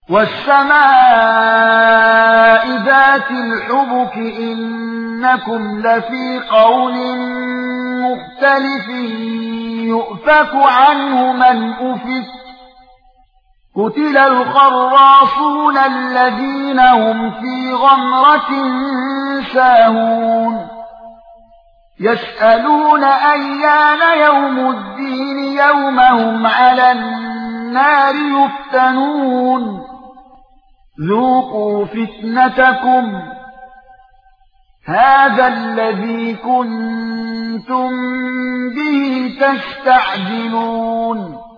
والسماء ذات الحبك إنكم لفي قول مختلف يؤفك عنه من أفك قتل الخراصون الذين هم في غمرة ساهون يسألون أيان يوم الدين يوم هم على النار يفتنون ذوقوا فتنتكم هذا الذي كنتم به تستعجلون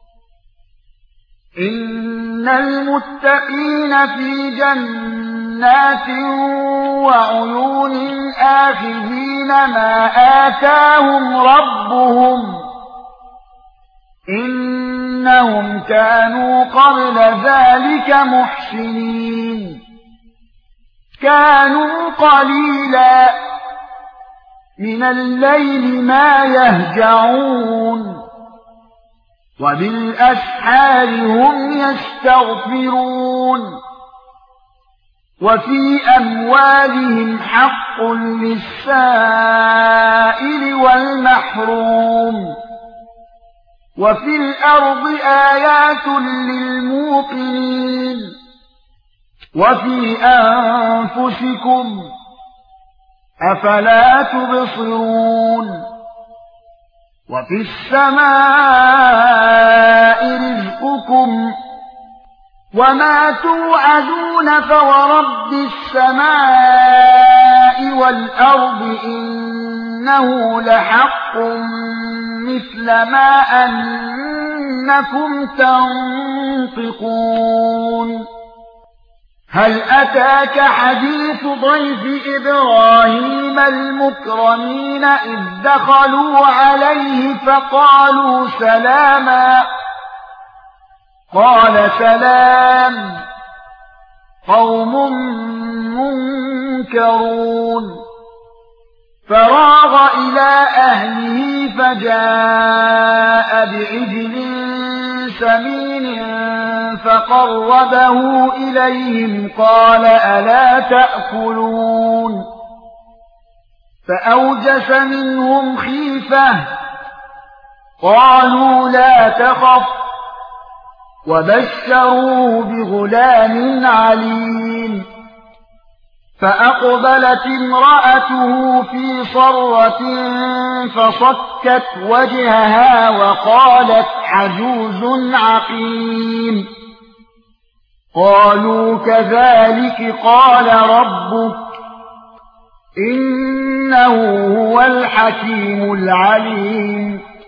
إن المتقين في جنات وعيون آخذين ما آتاهم ربهم إنهم كانوا قبل ذلك محسنين كانوا قليلا من الليل ما يهجعون وبالأسحار هم يستغفرون وفي أموالهم حق للسائل والمحروم وفي الأرض آيات للموقنين وفي أنفسكم أفلا تبصرون وفي السماء رزقكم وما توعدون فورب السماء والأرض إنه لحق مثل ما أنكم تنطقون هل أتاك حديث ضيف إبراهيم المكرمين إذ دخلوا عليه فقالوا سلاما قال سلام قوم منكرون فراغ إلى أهله فجاء بعجل سمين فقربه إليهم قال ألا تأكلون فأوجس منهم خيفة قالوا لا تخف وبشروه بغلام عليم فأقبلت امرأته في صرة فصكت وجهها وقالت عجوز عقيم قالوا كذلك قال ربك إنه هو الحكيم العليم